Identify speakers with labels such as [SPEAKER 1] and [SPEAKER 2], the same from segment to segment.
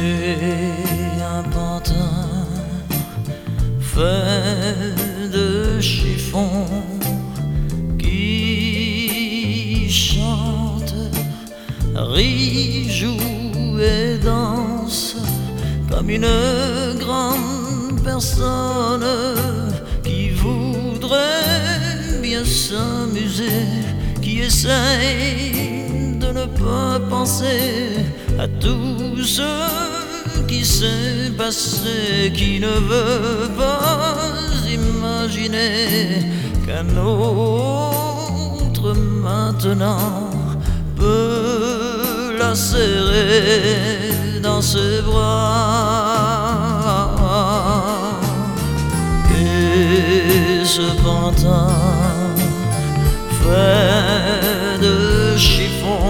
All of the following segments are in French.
[SPEAKER 1] J'ai un pantin fait de chiffon qui chante, rit, joue et danse comme une grande personne qui voudrait bien s'amuser, qui essaye de ne pas penser à tout ce qui s'est passé, qui ne veut pas imaginer qu'un autre maintenant peut la serrer dans ses bras. Et ce pantin fait de chiffon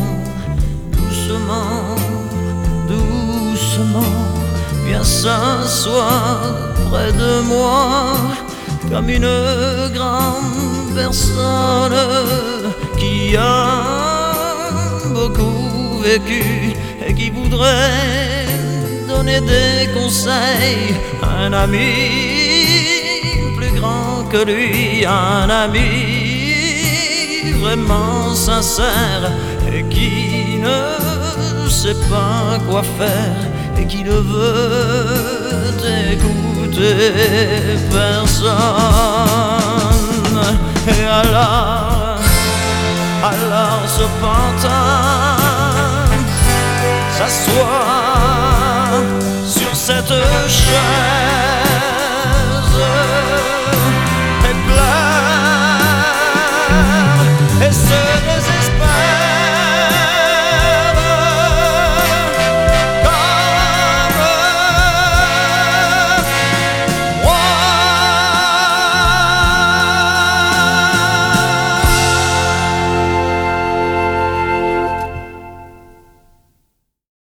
[SPEAKER 1] doucement vient s'asseoir près de moi comme une grande personne qui a beaucoup vécu et qui voudrait donner des conseils à un ami plus grand que lui, un ami vraiment sincère et qui ne sait pas quoi faire et qui ne veut écouter personne. Et alors ce pantin s'assoit sur cette chaise